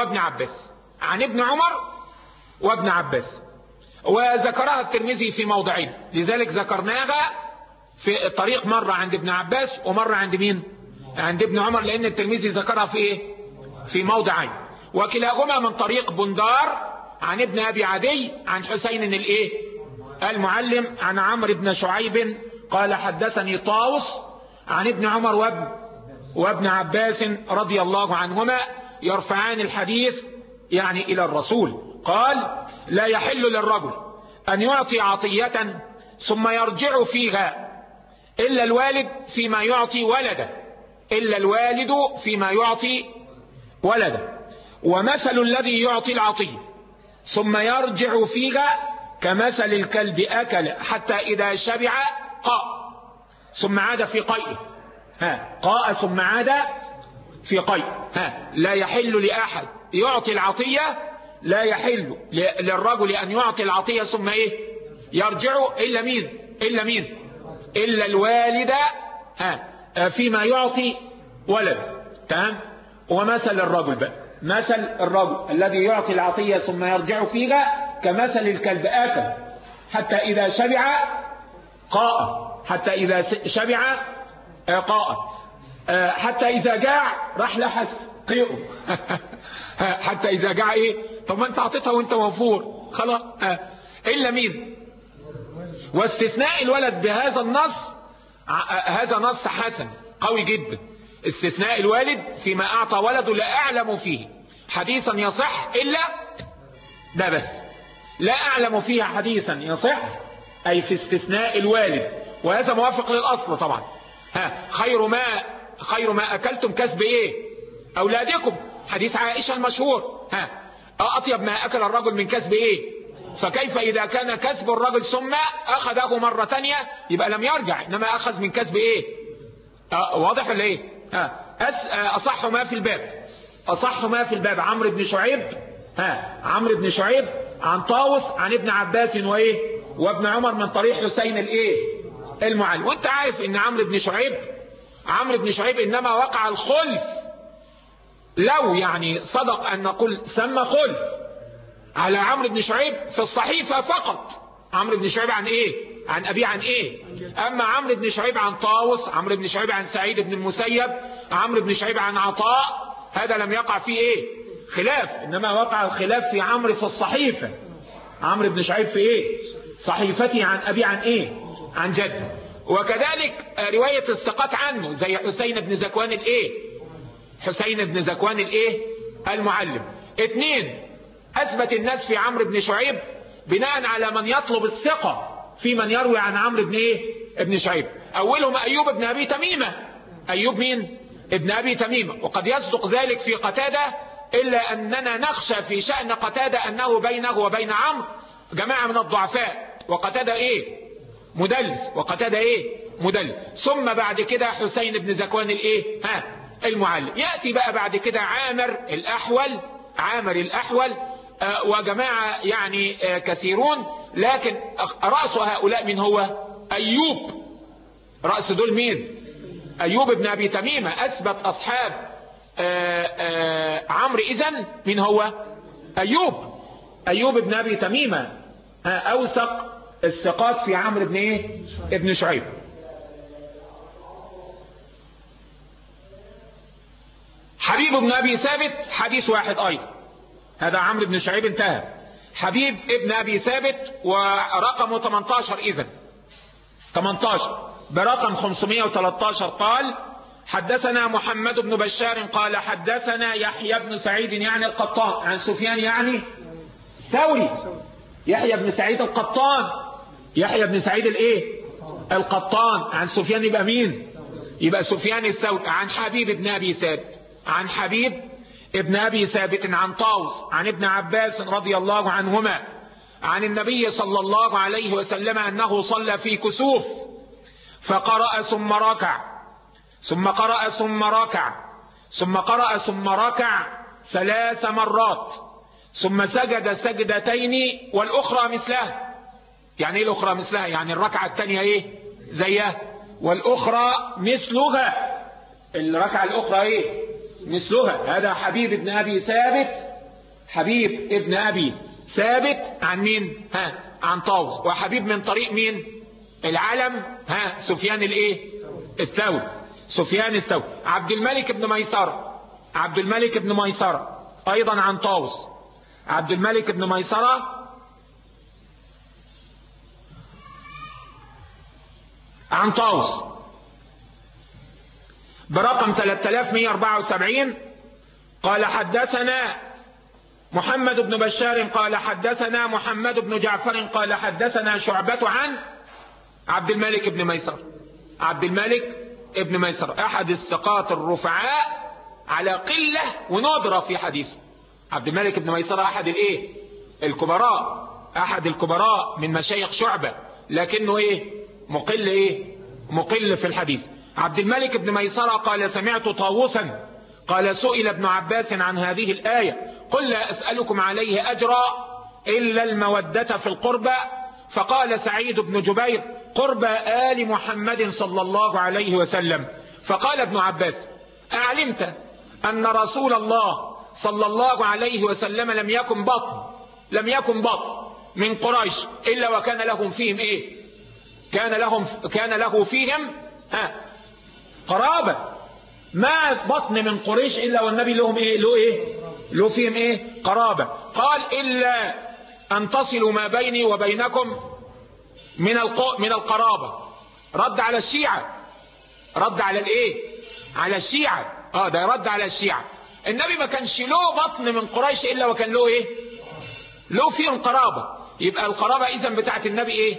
وابن عباس. وذكرها الترمذي في موضعين، لذلك ذكرناها في الطريق مرة عند ابن عباس ومرة عند مين؟ عند ابن عمر، لأن الترمذي ذكرها في ايه؟ في موضعين. وكلاهما من طريق بندار عن ابن أبي عدي عن حسين الايه؟ المعلم عن عمرو بن شعيب قال حدثني طاووس عن ابن عمر وابن عباس رضي الله عنهما يرفعان الحديث يعني إلى الرسول. قال: لا يحل للرجل أن يعطي عطية ثم يرجع فيها إلا الوالد فيما يعطي ولده، إلا الوالد فيما يعطي ولده. ومثل الذي يعطي العطية ثم يرجع فيها كمثل الكلب أكل حتى إذا شبع قاء ثم عاد في قيء. قاء ثم عاد في قيء. لا يحل لأحد يعطي العطية، لا يحل للرجل أن يعطي العطية ثم يرجع إلا مين؟ إلا الوالد فيما يعطي ولد. تمام. ومثل الرجل بقى، مثل الرجل الذي يعطي العطية ثم يرجع فيها كمثل الكلب آكل حتى إذا شبع قاء، حتى إذا شبع قاء، حتى إذا جاع راح لحس قيئه. حتى إذا جاع طب ما أنت عطيتها وأنت موفور خلاص. إلا مين؟ واستثناء الولد بهذا النص، هذا نص حسن قوي جدا. استثناء الوالد فيما أعطى ولده لا أعلم فيه حديثا يصح إلا ده بس، لا أعلم فيها حديثا يصح أي في استثناء الوالد، وهذا موافق للأصل طبعا. خير ما أكلتم كسب أولادكم، حديث عائشة المشهور. أطيب ما أكل الرجل من كسب فكيف إذا كان كسب الرجل ثم أخذه مرة تانية يبقى لم يرجع، إنما أخذ من كسب واضح ولا أصح ما في الباب عمرو بن شعيب، عمرو بن شعيب عن طاووس عن ابن عباس وابن عمر من طريق حسين المعلم. وانت عارف ان عمرو بن شعيب انما وقع الخلف، لو يعني صدق ان نقول سمى خلف على عمرو بن شعيب في الصحيفة فقط. عمرو بن شعيب عن عن أبي عن أما عمرو بن شعيب عن طاووس، عمرو بن شعيب عن سعيد بن المسيب، عمرو بن شعيب عن عطاء، هذا لم يقع فيه خلاف، إنما وقع الخلاف في عمرو في الصحيفة. عمرو بن شعيب في صحيفتي عن أبي عن عن جد. وكذلك رواية الثقات عنه زي حسين بن زكوان حسين بن زكوان المعلم. 2 أثبت الناس في عمرو بن شعيب بناء على من يطلب الثقة في من يروي عن عمرو بن ابن شعيب. أولهم أيوب بن أبي تميمة. أيوب مين؟ ابن أبي تميمة. وقد يصدق ذلك في قتادة، إلا أننا نخشى في شأن قتادة أنه بينه وبين عمرو جماعة من الضعفاء، وقتادة مدلس، وقتادة مدلس. ثم بعد كده حسين بن زكوان المعلم. يأتي بقى بعد كده عامر الأحول وجماعة يعني كثيرون، لكن رأس هؤلاء من هو؟ أيوب. رأس دول مين؟ أيوب بن أبي تميمة. أثبت أصحاب عمرو إذن من هو؟ أيوب بن أبي تميمة أوثق الثقات في عمرو بن ابن شعيب. حبيب بن أبي ثابت حديث واحد أيضا، هذا عمرو بن شعيب انتهى. حبيب ابن أبي ثابت ورقمه 18 إذن 18 برقم 513 قال: حدثنا محمد بن بشار قال حدثنا يحيى بن سعيد يعني القطان عن سفيان يعني ثوري. يحيى بن سعيد القطان، يحيى بن سعيد القطان عن سفيان يبقى مين؟ يبقى سفيان الثوري. عن حبيب ابن أبي ثابت، عن حبيب ابن أبي ثابت عن طاووس عن ابن عباس رضي الله عنهما عن النبي صلى الله عليه وسلم أنه صلى في كسوف فقرأ ثم ركع ثم قرأ ثم ركع ثم قرأ ثم ركع 3 مرات ثم سجد سجدتين والأخرى مثلها. يعني ايه الأخرى مثلها؟ يعني الركعة الثانية زيها والأخرى مثلها. الركعة الأخرى مثلها. هذا حبيب ابن أبي ثابت، حبيب ابن أبي ثابت عن مين؟ عن طاووس. وحبيب من طريق مين؟ العلم سفيان الثوري. سفيان الثوري. عبد الملك بن ميسرة، عبد الملك بن ميسرة أيضا عن طاووس. عبد الملك بن ميسرة عن طاووس. برقم 3174 قال حدثنا محمد بن بشار قال حدثنا محمد بن جعفر قال حدثنا شعبة عن عبد الملك بن ميسر. عبد الملك بن ميسر أحد الثقات الرفعاء على قلة وندرة في حديثه. عبد الملك بن ميسر أحد الايه الكبراء، أحد الكبراء من مشايخ شعبة، لكنه مقل في الحديث. عبد الملك بن ميسر قال سمعت طاووسا قال سئل ابن عباس عن هذه الآية قل لا أسألكم عليه أجرا إلا المودة في القربى، فقال سعيد بن جبير قربى آل محمد صلى الله عليه وسلم. فقال ابن عباس أعلمت أن رسول الله صلى الله عليه وسلم لم يكن بطن من قريش إلا وكان لهم فيهم كان له فيهم قرابة. ما بطن من قريش إلا والنبي لهم له فيهم قرابة. قال إلا أن تصلوا ما بيني وبينكم من القرابة. رد على الشيعة، رد على على الشيعة. ده رد على الشيعة. النبي ما كانش له بطن من قريش إلا وكان له له فيهم قرابة. يبقى القرابة إذن بتاعت النبي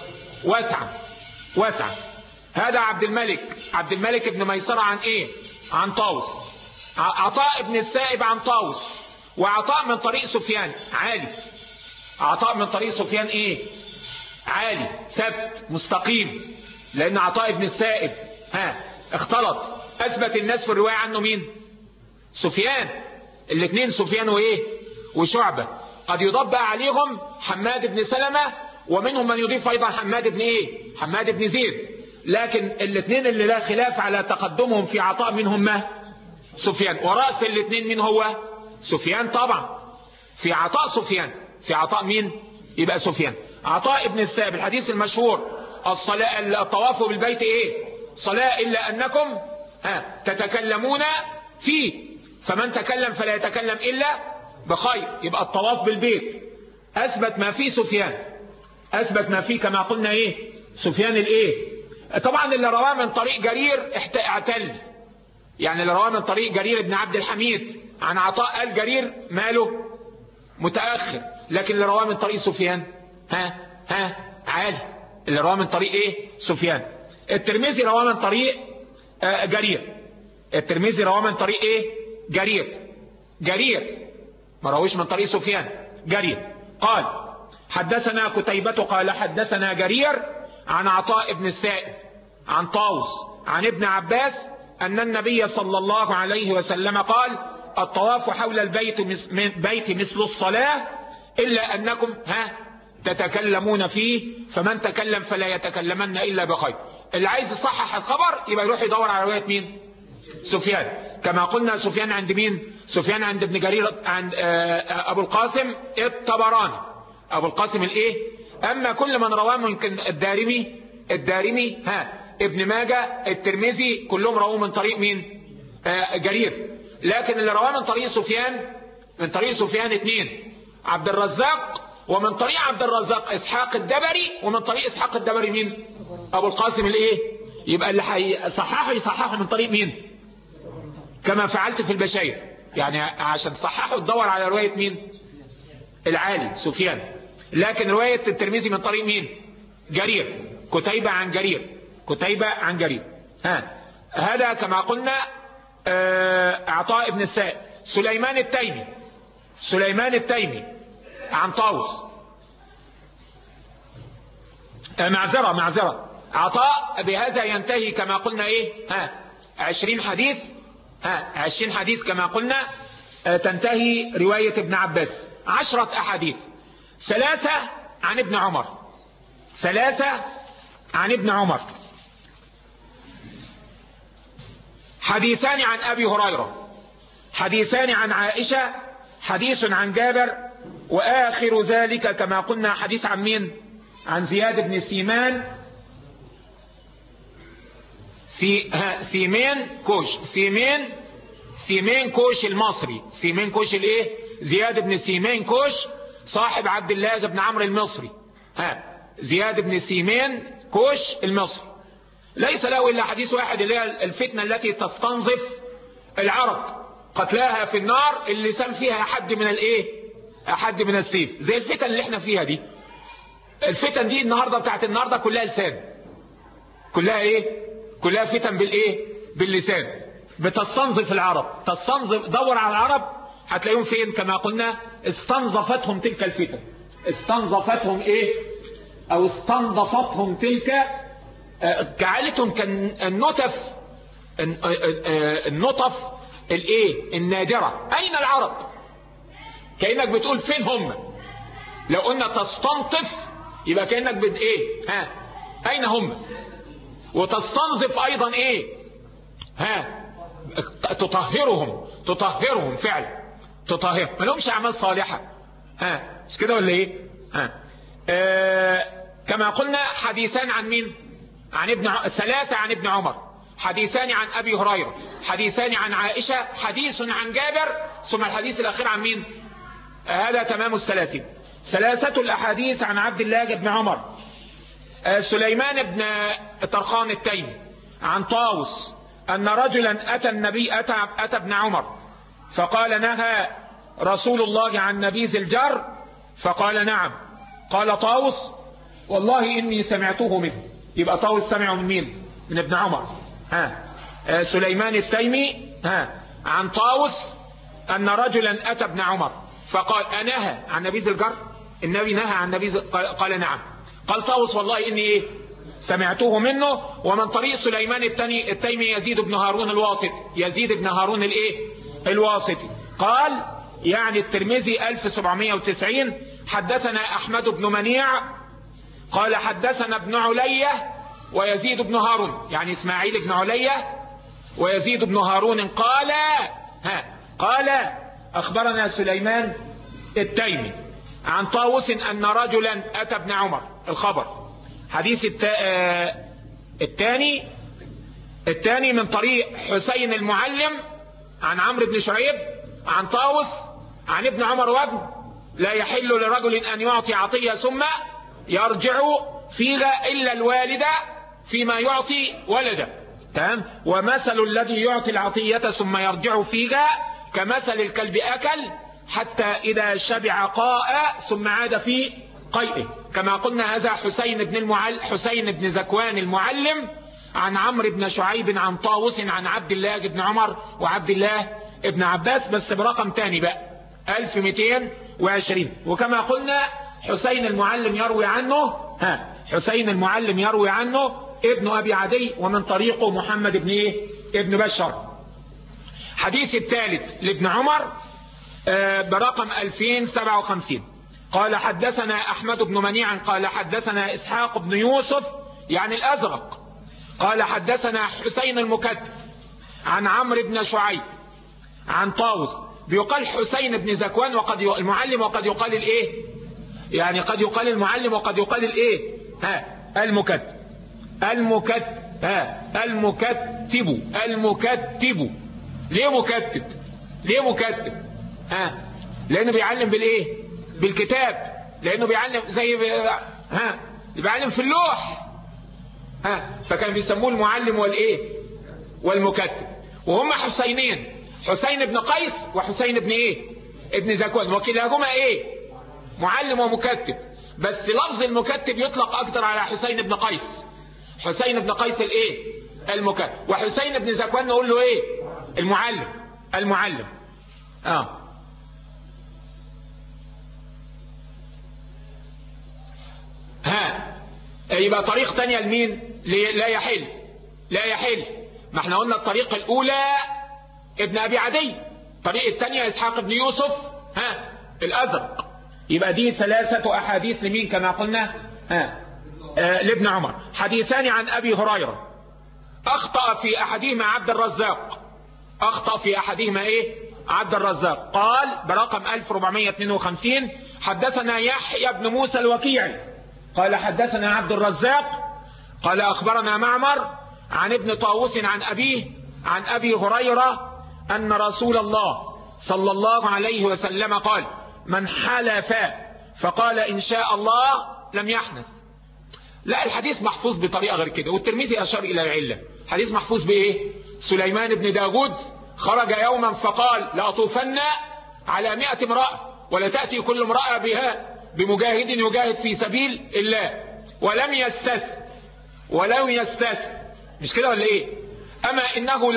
واسعة. هذا عبد الملك بن ميسرة عن طاووس. عطاء بن السائب عن طاووس، وعطاء من طريق سفيان عالي. عطاء من طريق سفيان عالي ثبت مستقيم، لأن عطاء بن السائب اختلط. أثبت الناس في الرواية عنه مين؟ سفيان. الاثنين سفيان وشعبة. قد يضاف بقى عليهم حماد بن سلمة، ومنهم من يضيف أيضا حماد بن زيد. لكن الاثنين اللي لا خلاف على تقدمهم في عطاء منهم سفيان. ورأس الاثنين مين هو؟ سفيان طبعا. في عطاء سفيان. في عطاء مين؟ يبقى سفيان. عطاء ابن السائب الحديث المشهور الطواف بالبيت صلاة إلا أنكم تتكلمون فيه، فمن تكلم فلا يتكلم إلا بخير. يبقى الطواف بالبيت أثبت ما فيه سفيان، أثبت ما فيه كما قلنا سفيان طبعا اللي رواه من طريق جرير اعتل. يعني اللي رواه من طريق جرير بن عبد الحميد عن عطاء قال جرير ماله متأخر، لكن اللي رواه من طريق سفيان عالي. اللي رواه من طريق سفيان. الترمذي رواه من طريق جرير. الترمذي رواه من طريق جرير ما رويش من طريق سفيان. جرير قال حدثنا كتيبة قال حدثنا جرير عن عطاء بن السائب عن طاووس عن ابن عباس أن النبي صلى الله عليه وسلم قال الطواف حول البيت مثل الصلاة إلا أنكم تتكلمون فيه، فمن تكلم فلا يتكلمن إلا بخير. اللي عايز يصحح الخبر يبقى يروح يدور على رواية مين؟ سفيان. كما قلنا سفيان عند مين؟ سفيان عند ابن جرير عند أبو القاسم الطبراني. أبو القاسم أما كل من رواه ممكن الدارمي ابن ماجه الترمذي كلهم رواه من طريق مين؟ جرير. لكن اللي رواه من طريق سفيان اثنين، عبد الرزاق، ومن طريق عبد الرزاق إسحاق الدبري، ومن طريق إسحاق الدبري مين؟ أبو القاسم يبقى اللي يصححه من طريق مين؟ كما فعلت في البشاير. يعني عشان تصححه تدور على رواية مين؟ العالي سفيان. لكن رواية الترمذي من طريق مين؟ جرير. كتيبة عن جرير. هذا كما قلنا عطاء ابن السائب. سليمان التيمي عن طاووس. معذرة عطاء بهذا ينتهي كما قلنا 20 حديث كما قلنا تنتهي رواية ابن عباس. 10 أحاديث، 3 عن ابن عمر، حديثان عن أبي هريرة، حديثان عن عائشة، حديث عن جابر، وآخر ذلك كما قلنا حديث عن مين؟ عن زياد بن سيمين كوش المصري. سيمين كوش زياد بن سيمين كوش صاحب عبد الله بن عمرو المصري. زياد بن سيمين كوش المصري. ليس له إلا حديث واحد، اللي هي الفتنة التي تستنظف العرب، قتلاها في النار اللسان فيها أحد من الإيه؟ أحد من السيف، زي الفتن اللي احنا فيها دي. الفتن دي النهاردة بتاعت النهاردة كلها لسان، كلها إيه؟ كلها فتن بالإيه؟ باللسان، بتستنظف العرب، تستنظف. دور على العرب هتلاقيهم فين؟ كما قلنا استنظفتهم تلك الفتن، استنظفتهم إيه؟ أو استنظفتهم تلك، جعلتهم كالنطف، النطف الايه النادرة. اين العرب؟ كأنك بتقول فين هم؟ لو قلنا تستنطف يبقى كأنك ايه؟ اين هم؟ وتستنظف ايضا ايه؟ تطهرهم فعلا، تطهر، ما لهمش اعمال صالحة. مش كده ولا ايه؟ كما قلنا حديثان عن مين؟ عن ثلاثة عن ابن عمر، حديثان عن أبي هريرة، حديثان عن عائشة، حديث عن جابر، ثم الحديث الأخير عن مين؟ هذا تمام الثلاثين. ثلاثة الأحاديث عن عبد الله بن عمر. سليمان بن طرخان التيمي عن طاووس أن رجلا أتى النبي، أتى ابن عمر فقال: نهى رسول الله عن نبيذ الجر؟ فقال: نعم. قال طاووس: والله إني سمعته منه. يبقى طاووس سمعه من مين؟ من ابن عمر. سليمان التيمي عن طاووس أن رجلا أتى ابن عمر فقال: أنهى عن نبيذ الجر؟ النبي نهى عن نبيذ؟ قال: نعم. قال طاووس: والله إني إيه؟ سمعته منه. ومن طريق سليمان التيمي يزيد بن هارون الواسطي، يزيد بن هارون الإيه؟ الواسطي. قال يعني الترمذي 1790: حدثنا أحمد بن منيع قال حدثنا ابن علية ويزيد بن هارون، يعني إسماعيل بن علية ويزيد بن هارون قال أخبرنا سليمان التيمي عن طاووس أن رجلا أتى ابن عمر. الخبر حديث الثاني من طريق حسين المعلم عن عمرو بن شعيب عن طاووس عن ابن عمر وابن: لا يحل لرجل أن يعطي عطية ثم يرجع فيها إلا الوالد فيما يعطي ولده. تمام. ومثل الذي يعطي العطية ثم يرجع فيها كمثل الكلب أكل حتى إذا شبع قاء ثم عاد في قيئه. كما قلنا هذا حسين بن زكوان المعلم عن عمرو بن شعيب عن طاووس عن عبد الله بن عمر وعبد الله بن عباس، بس برقم تاني بقى 1220. وكما قلنا حسين المعلم يروي عنه حسين المعلم يروي عنه ابن أبي عدي، ومن طريقه محمد بن إيه؟ ابن بشر. حديث الثالث لابن عمر برقم 2057 قال حدثنا أحمد بن منيع قال حدثنا إسحاق بن يوسف يعني الأزرق قال حدثنا حسين المكتب عن عمرو بن شعيب عن طاووس. بيقال حسين بن زكوان وقد المعلم وقد يقال الايه؟ يعني قد يقال المعلم وقد يقال الايه؟ المكتب ليه مكتب؟ لانه بيعلم بالايه؟ بالكتاب، لانه بيعلم زي بيعلم في اللوح فكان بيسموه المعلم والايه؟ والمكتب. وهم حسينين، حسين بن قيس وحسين بن ايه؟ ابن زكوان، وكلاهما ايه؟ معلم ومكتب، بس لفظ المكتب يطلق اكثر على حسين بن قيس. حسين بن قيس الايه؟ المكتب. وحسين بن زكوان نقول له ايه؟ المعلم. يبقى طريق تانية لمين؟ لا يحل. ما احنا قلنا الطريق الاولى ابن ابي عدي، الطريق الثانية اسحاق بن يوسف الازرق. يبقى دي ثلاثة احاديث لمين كما قلنا؟ لابن عمر. حديثان عن ابي هريرة اخطأ في احدهما عبد الرزاق قال برقم 1452: حدثنا يحيى بن موسى الوكيعي قال حدثنا عبد الرزاق قال اخبرنا معمر عن ابن طاووس عن ابيه عن ابي هريرة ان رسول الله صلى الله عليه وسلم قال: من حلف فقال ان شاء الله لم يحنث. لا، الحديث محفوظ بطريقة غير كده، والترمذي أشار إلى العلة. حديث محفوظ بإيه؟ سليمان بن داود خرج يوما فقال لأطوفن على 100 امرأة ولا تأتي كل امرأة بها بمجاهد يجاهد في سبيل الله ولم يستثن. مش كده ولا إيه؟ أما إنه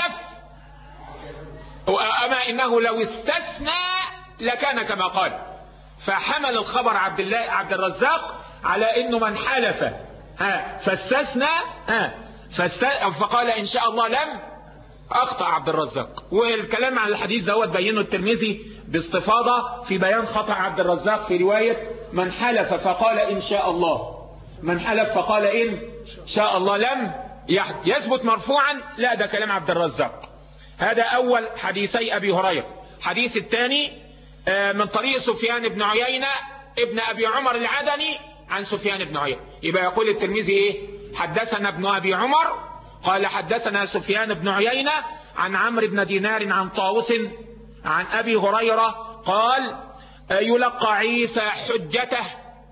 لو استثنى لكان كما قال. فحمل الخبر عبد الرزاق على إنه من حلف فاستثنى فقال إن شاء الله لم أخطأ عبد الرزاق. والكلام عن الحديث دوت بينه الترمذي باستفاضة في بيان خطأ عبد الرزاق في رواية من حلف فقال إن شاء الله. من حلف فقال إن شاء الله لم يثبت مرفوعا، لا، ده كلام عبد الرزاق. هذا أول حديثي أبي هريرة. حديث الثاني من طريق سفيان بن عيينة ابن أبي عمر العدني عن سفيان بن عيينة. يبقى يقول الترمذي إيه؟ حدثنا ابن أبي عمر قال حدثنا سفيان بن عيينة عن عمرو بن دينار عن طاووس عن أبي هريرة قال يلقى عيسى حجته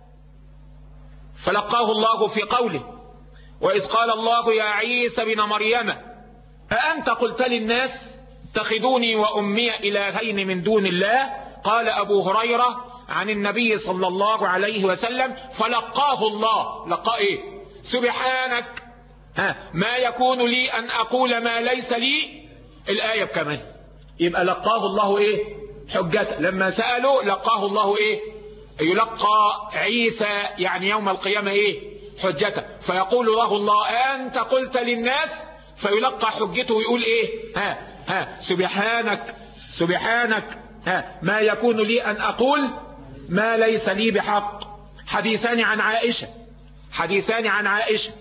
فلقاه الله في قوله وإذ قال الله يا عيسى بن مريم أأنت قلت للناس اتخذوني وأمي إلهين من دون الله؟ قال أبو هريرة عن النبي صلى الله عليه وسلم فلقاه الله. لقاه إيه؟ سبحانك ما يكون لي أن أقول ما ليس لي، الآية بكمل. يبقى لقاه الله إيه؟ حجته. لما سألوا لقاه الله إيه؟ يلقى عيسى يعني يوم القيامة إيه؟ حجته. فيقول له الله أنت قلت للناس، فيلقى حجته ويقول إيه؟ سبحانك ما يكون لي أن أقول ما ليس لي بحق. حديثان عن عائشة.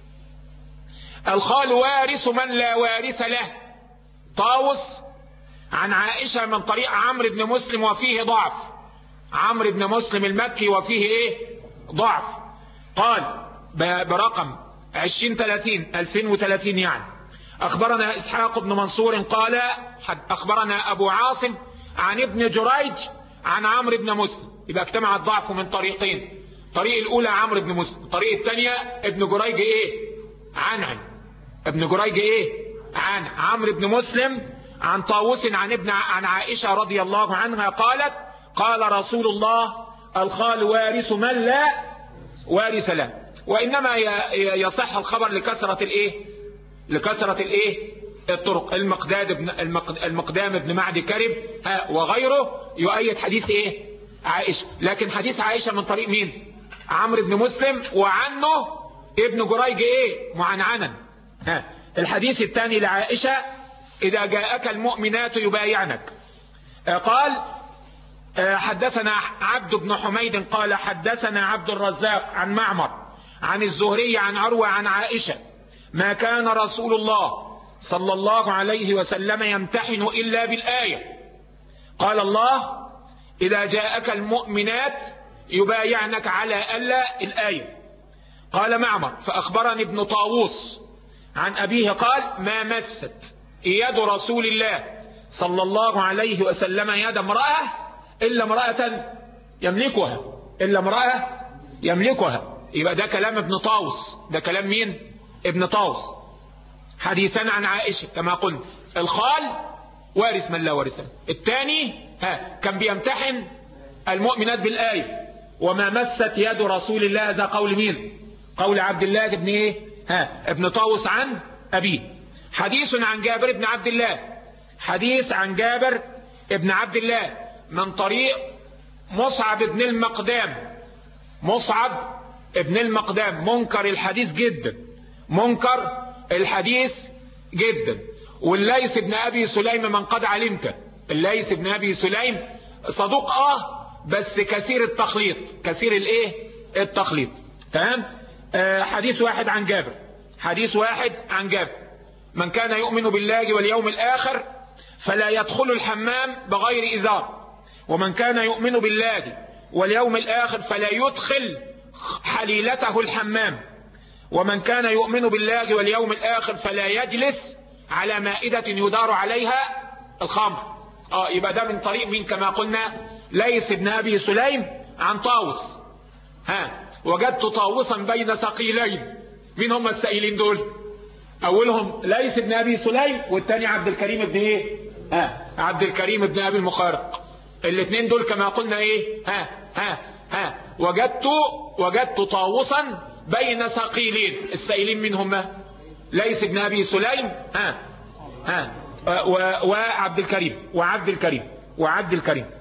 الخال وارث من لا وارث له. طاووس عن عائشة من طريق عمرو بن مسلم وفيه ضعف. عمرو بن مسلم المكي وفيه ايه؟ ضعف. قال برقم 2030 يعني. أخبرنا إسحاق بن منصور قال أخبرنا أبو عاصم عن ابن جريج عن عمرو بن مسلم. يبقى اجتمع الضعف من طريقين. الطريق الأولى عمرو بن مسلم، الطريق الثانية ابن جريج ايه؟ ابن جريج ايه؟ عمرو بن مسلم عن طاووس عن عائشة رضي الله عنها قالت قال رسول الله الخال وارث من لا وارث له. وإنما يصح الخبر لكثرة الطرق. المقدام بن معدي كرب وغيره يؤيد حديث ايه؟ عائشة. لكن حديث عائشة من طريق مين؟ عمرو بن مسلم وعنه ابن جريج ايه؟ معنعنا. الحديث الثاني لعائشة إذا جاءك المؤمنات يبايعنك. قال حدثنا عبد بن حميد قال حدثنا عبد الرزاق عن معمر عن الزهري عن عروة عن عائشة ما كان رسول الله صلى الله عليه وسلم يمتحن إلا بالآية. قال الله إذا جاءك المؤمنات يبايعنك على ألا الآية. قال معمر فأخبرني ابن طاووس عن أبيه قال ما مست يد رسول الله صلى الله عليه وسلم يد امرأة إلا امرأة يملكها. يبقى ده كلام ابن طاووس. ده كلام مين؟ ابن طاووس. حديثا عن عائشة كما قلت الخال وارث من لا وارث له. الثاني كان بيمتحن المؤمنات بالآية وما مست يد رسول الله. ذا قول مين؟ قول عبد الله ابن ايه؟ ابن طاووس عن أبيه. حديث عن جابر بن عبد الله. حديث عن جابر ابن عبد الله من طريق مصعب بن المقدام. منكر الحديث جدا. والليث بن أبي سليم من قد علمت. الليث بن أبي سليم صدوق بس كثير التخليط. تمام. حديث واحد عن جابر من كان يؤمن بالله واليوم الآخر فلا يدخل الحمام بغير إزار، ومن كان يؤمن بالله واليوم الآخر فلا يدخل حليلته الحمام، ومن كان يؤمن بالله واليوم الآخر فلا يجلس على مائدة يدار عليها الخمر. يبقى ده من طريق مين كما قلنا؟ ليث بن أبي سليم عن طاووس. وجدت طاووسا بين ثقيلين. مين هم السائلين دول؟ اولهم ليث بن ابي سليم، والثاني عبد الكريم بن ايه؟ عبد الكريم بن ابي المخارق. الاثنين دول كما قلنا ايه؟ وجدت طاووسا بين ثقيلين. السائلين مين هم؟ ليث بن ابي سليم وعبد الكريم.